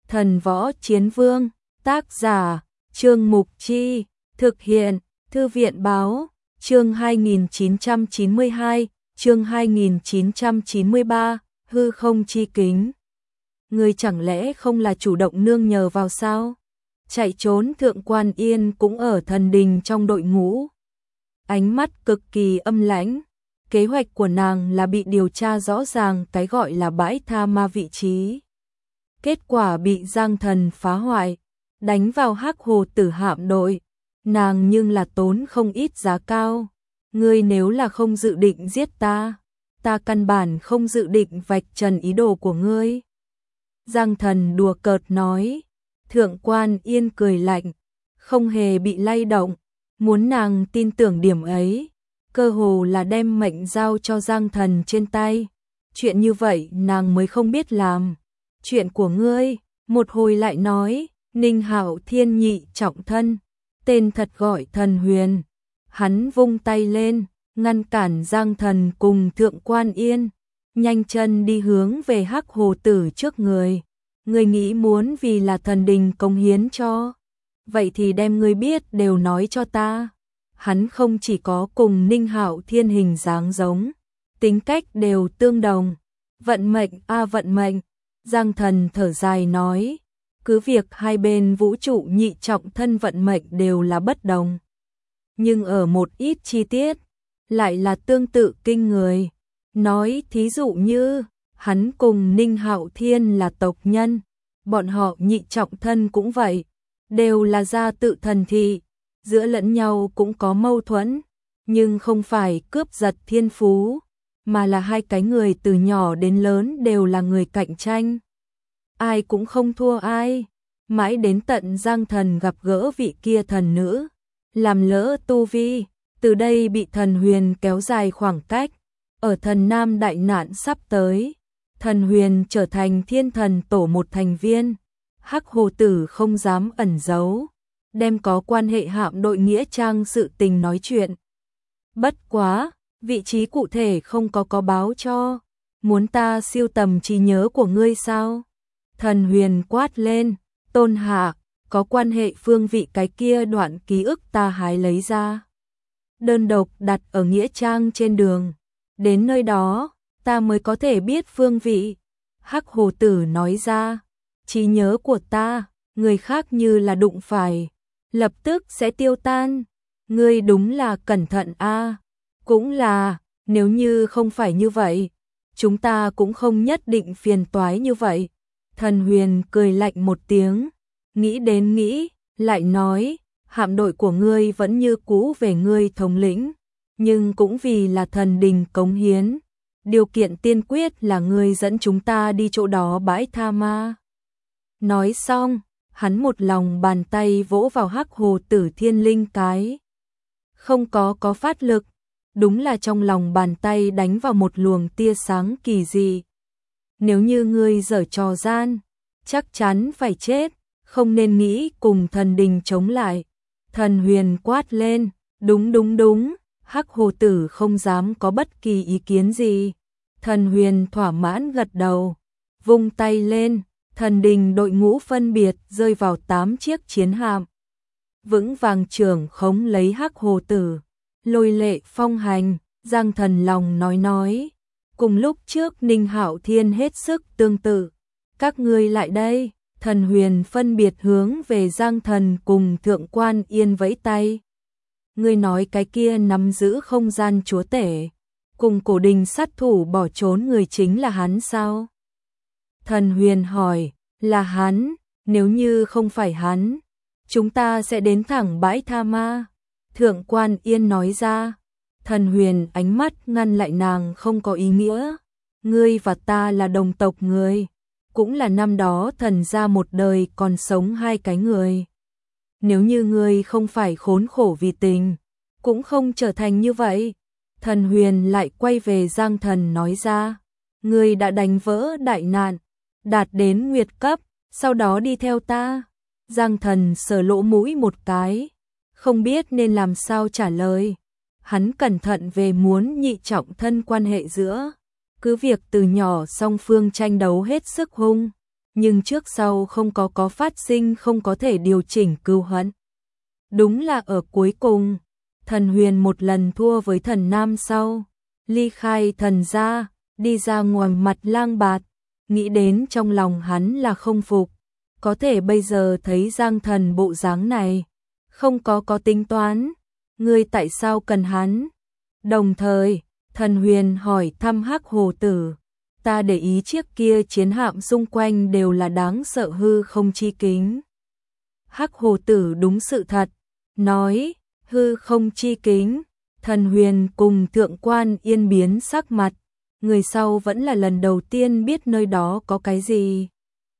Thần Võ Chiến Vương, tác giả, Trương Mục Chi, thực hiện, Thư viện Báo, chương 2992, chương 2993, hư không chi kính. Ngươi chẳng lẽ không là chủ động nương nhờ vào sao? Chạy trốn Thượng Quan Yên cũng ở thần đình trong đội ngũ. Ánh mắt cực kỳ âm lãnh. Kế hoạch của nàng là bị điều tra rõ ràng cái gọi là bãi tha ma vị trí. Kết quả bị Giang Thần phá hoại, đánh vào Hắc Hồ Tử hạm đội. Nàng nhưng là tốn không ít giá cao. Ngươi nếu là không dự định giết ta, ta căn bản không dự định vạch trần ý đồ của ngươi. Giang Thần đùa cợt nói. Thượng Quan Yên cười lạnh, không hề bị lay động, muốn nàng tin tưởng điểm ấy, cơ hồ là đem mệnh giao cho Giang Thần trên tay. Chuyện như vậy nàng mới không biết làm. Chuyện của ngươi, một hồi lại nói, Ninh Hạo Thiên nhị trọng thân, tên thật gọi Thần Huyền. Hắn vung tay lên, ngăn cản Giang Thần cùng Thượng Quan Yên, nhanh chân đi hướng về Hắc Hồ Tử trước người. Ngươi nghĩ muốn vì là thần đình cống hiến cho, vậy thì đem ngươi biết đều nói cho ta. Hắn không chỉ có cùng Ninh Hạo Thiên hình dáng giống, tính cách đều tương đồng. Vận mệnh a vận mệnh, Giang Thần thở dài nói, cứ việc hai bên vũ trụ nhị trọng thân vận mệnh đều là bất đồng, nhưng ở một ít chi tiết lại là tương tự kinh người. Nói thí dụ như hắn cùng Ninh Hạo Thiên là tộc nhân, bọn họ nhị trọng thân cũng vậy, đều là gia tự thần thị, giữa lẫn nhau cũng có mâu thuẫn, nhưng không phải cướp giật thiên phú, mà là hai cái người từ nhỏ đến lớn đều là người cạnh tranh. Ai cũng không thua ai, mãi đến tận Giang Thần gặp gỡ vị kia thần nữ, làm lỡ tu vi, từ đây bị Thần Huyền kéo dài khoảng cách. Ở Thần Nam đại nạn sắp tới, Thần Huyền trở thành Thiên Thần Tổ một thành viên, Hắc Hồ Tử không dám ẩn giấu, đem có quan hệ hạm đội nghĩa trang sự tình nói chuyện. Bất quá, vị trí cụ thể không có báo cho, muốn ta siêu tầm trí nhớ của ngươi sao? Thần Huyền quát lên, Tôn hạ, có quan hệ phương vị cái kia đoạn ký ức ta hái lấy ra, đơn độc đặt ở nghĩa trang trên đường, đến nơi đó ta mới có thể biết phương vị. Hắc Hồ Tử nói ra, trí nhớ của ta, người khác như là đụng phải, lập tức sẽ tiêu tan. Ngươi đúng là cẩn thận a. Cũng là, nếu như không phải như vậy, chúng ta cũng không nhất định phiền toái như vậy. Thần Huyền cười lạnh một tiếng, nghĩ đến nghĩ, lại nói, hạm đội của ngươi vẫn như cũ về ngươi thống lĩnh, nhưng cũng vì là thần đình cống hiến. Điều kiện tiên quyết là ngươi dẫn chúng ta đi chỗ đó bãi tha ma. Nói xong, hắn một lòng bàn tay vỗ vào Hắc Hồ Tử thiên linh cái. Không có phát lực, đúng là trong lòng bàn tay đánh vào một luồng tia sáng kỳ dị. Nếu như ngươi giở trò gian, chắc chắn phải chết, không nên nghĩ cùng thần đình chống lại. Thần Huyền quát lên, đúng. Hắc Hồ Tử không dám có bất kỳ ý kiến gì. Thần Huyền thỏa mãn gật đầu, vung tay lên, thần đình đội ngũ phân biệt rơi vào 8 chiếc chiến hạm. Vững vàng trưởng khống lấy Hắc Hồ Tử, lôi lệ phong hành. Giang Thần lòng nói, cùng lúc trước Ninh Hạo Thiên hết sức tương tự. Các ngươi lại đây. Thần Huyền phân biệt hướng về Giang Thần cùng Thượng Quan Yên vẫy tay. Ngươi nói cái kia nắm giữ không gian chúa tể, cùng cổ đình sát thủ bỏ trốn người chính là hắn sao? Thần Huyền hỏi, là hắn, nếu như không phải hắn, chúng ta sẽ đến thẳng bãi tha ma. Thượng Quan Yên nói ra. Thần Huyền ánh mắt ngăn lại nàng, không có ý nghĩa. Ngươi và ta là đồng tộc người, cũng là năm đó thần gia một đời còn sống hai cái người. Nếu như ngươi không phải khốn khổ vì tình, cũng không trở thành như vậy. Thần Huyền lại quay về Giang Thần nói ra, ngươi đã đánh vỡ đại nạn, đạt đến nguyệt cấp, sau đó đi theo ta. Giang Thần sờ lỗ mũi một cái, không biết nên làm sao trả lời. Hắn cẩn thận về muốn nhị trọng thân quan hệ giữa, cứ việc từ nhỏ song phương tranh đấu hết sức hung, nhưng trước sau không có phát sinh, không có thể điều chỉnh cừu hận. Đúng là ở cuối cùng, Thần Huyền một lần thua với Thần Nam sau, ly khai Thần gia, đi ra ngoài mặt lang bạt, nghĩ đến trong lòng hắn là không phục, có thể bây giờ thấy Giang Thần bộ dáng này, không có tính toán, ngươi tại sao cần hắn? Đồng thời, Thần Huyền hỏi thăm Hắc Hồ Tử, ta để ý chiếc kia chiến hạm xung quanh đều là đáng sợ hư không chi kính. Hắc Hồ Tử đúng sự thật, nói, hư không chi kính. Thần Huyền cùng Thượng Quan Yên biến sắc mặt, người sau vẫn là lần đầu tiên biết nơi đó có cái gì.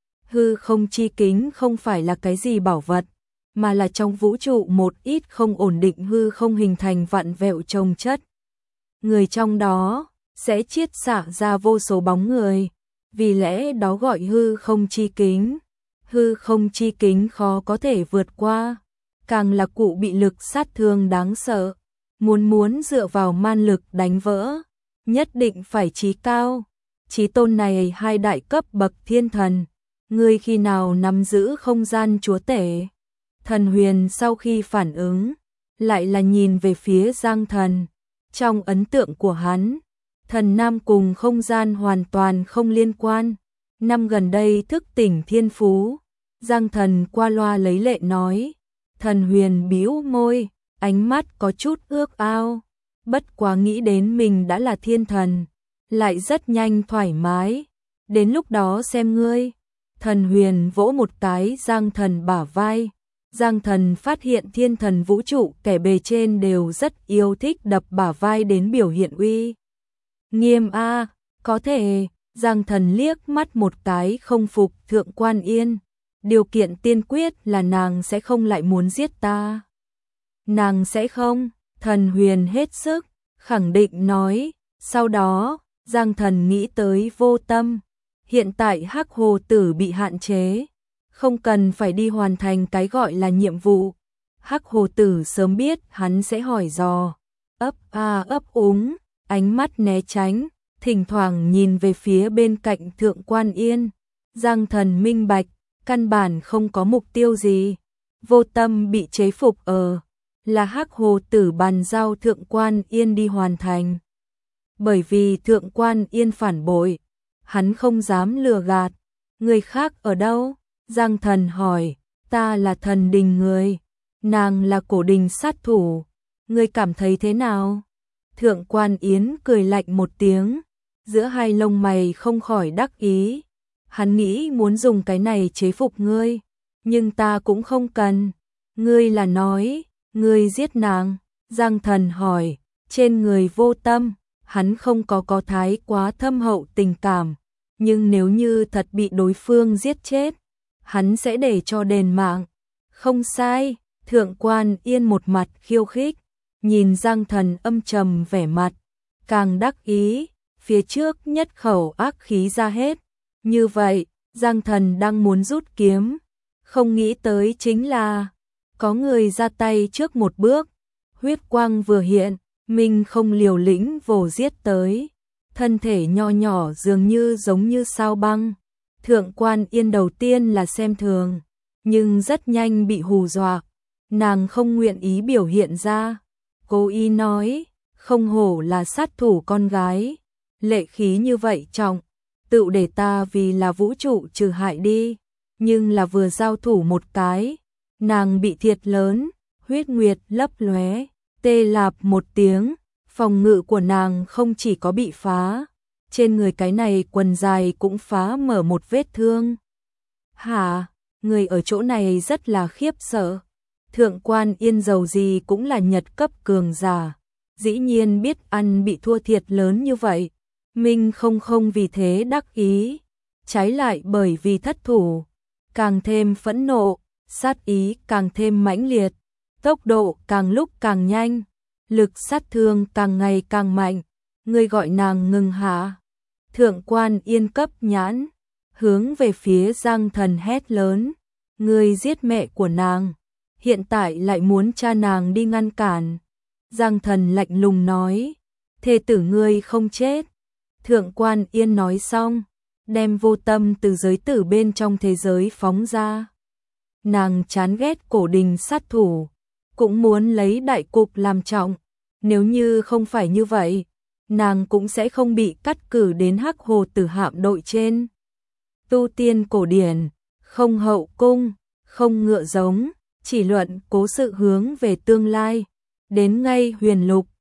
Hư không chi kính không phải là cái gì bảo vật, mà là trong vũ trụ một ít không ổn định hư không hình thành vặn vẹo chồng chất. Người trong đó sẽ chiết xạ ra vô số bóng người, vì lẽ đó gọi hư không chi kính. Hư không chi kính khó có thể vượt qua, càng là cụ bị lực sát thương đáng sợ. Muốn dựa vào man lực đánh vỡ, nhất định phải chí cao. Chí tôn này hai đại cấp bậc thiên thần, ngươi khi nào nắm giữ không gian chúa tể? Thần Huyền sau khi phản ứng, lại là nhìn về phía Giang Thần. Trong ấn tượng của hắn, Thần Nam cùng không gian hoàn toàn không liên quan. Năm gần đây thức tỉnh thiên phú, Giang Thần qua loa lấy lệ nói. Thần Huyền bĩu môi, ánh mắt có chút ước ao, bất quá nghĩ đến mình đã là thiên thần, lại rất nhanh thoải mái, đến lúc đó xem ngươi. Thần Huyền vỗ một cái Giang Thần bả vai, Giang Thần phát hiện thiên thần vũ trụ kẻ bề trên đều rất yêu thích đập bả vai đến biểu hiện uy nghiêm a, có thể. Giang Thần liếc mắt một cái không phục Thượng Quan Yên, điều kiện tiên quyết là nàng sẽ không lại muốn giết ta. Nàng sẽ không, Thần Huyền hết sức khẳng định nói. Sau đó, Giang Thần nghĩ tới Vô Tâm, hiện tại Hắc Hồ Tử bị hạn chế, không cần phải đi hoàn thành cái gọi là nhiệm vụ. Hắc Hồ Tử sớm biết hắn sẽ hỏi dò, ấp a ấp úng, ánh mắt né tránh, thỉnh thoảng nhìn về phía bên cạnh Thượng Quan Yên. Giang Thần minh bạch, căn bản không có mục tiêu gì. Vô Tâm bị chế phục là Hắc Hồ Tử bàn giao Thượng Quan Yên đi hoàn thành. Bởi vì Thượng Quan Yên phản bội, hắn không dám lừa gạt. Người khác ở đâu? Giang Thần hỏi. Ta là Thần Đình người, nàng là Cổ Đình sát thủ, ngươi cảm thấy thế nào? Thượng Quan Yến cười lạnh một tiếng, giữa hai lông mày không khỏi đắc ý. Hắn nghĩ muốn dùng cái này chế phục ngươi, nhưng ta cũng không cần. Ngươi là nói, ngươi giết nàng? Giang Thần hỏi. Trên người Vô Tâm, hắn không có thái quá thâm hậu tình cảm, nhưng nếu như thật bị đối phương giết chết, hắn sẽ để cho đền mạng. Không sai. Thượng Quan Yên một mặt khiêu khích, nhìn Giang Thần âm trầm vẻ mặt, càng đắc ý, phía trước nhất khẩu ác khí ra hết. Như vậy, Giang Thần đang muốn rút kiếm, không nghĩ tới chính là có người ra tay trước một bước, huyết quang vừa hiện, mình không liều lĩnh vồ giết tới, thân thể nho nhỏ dường như giống như sao băng. Thượng Quan Yên đầu tiên là xem thường, nhưng rất nhanh bị hù dọa, nàng không nguyện ý biểu hiện ra. Cố ý nói, không hổ là sát thủ con gái, lệ khí như vậy trọng, tự để ta vì là vũ trụ trừ hại đi. Nhưng là vừa giao thủ một cái, nàng bị thiệt lớn, huyết nguyệt lấp lóe, tê lạp một tiếng, phòng ngự của nàng không chỉ có bị phá, trên người cái này quần dài cũng phá mở một vết thương. Hả? Người ở chỗ này rất là khiếp sợ. Thượng Quan Yên dầu gì cũng là nhật cấp cường giả, dĩ nhiên biết ăn bị thua thiệt lớn như vậy. Minh không vì thế đắc ý, trái lại bởi vì thất thủ, càng thêm phẫn nộ, sát ý càng thêm mãnh liệt, tốc độ càng lúc càng nhanh, lực sát thương càng ngày càng mạnh. Ngươi gọi nàng ngừng hả? Thượng Quan Yên cấp nhãn, hướng về phía Giang Thần hét lớn, ngươi giết mẹ của nàng, hiện tại lại muốn cha nàng đi ngăn cản. Giang Thần lạnh lùng nói, thê tử ngươi không chết. Thượng Quan Yên nói xong, đem vô tâm từ giới tử bên trong thế giới phóng ra. Nàng chán ghét cổ đình sát thủ, cũng muốn lấy đại cục làm trọng, nếu như không phải như vậy, nàng cũng sẽ không bị cắt cử đến Hắc Hồ Tử hạm đội trên. Tu tiên cổ điển, không hậu cung, không ngựa giống, chỉ luận cố sự hướng về tương lai, đến ngay huyền lục,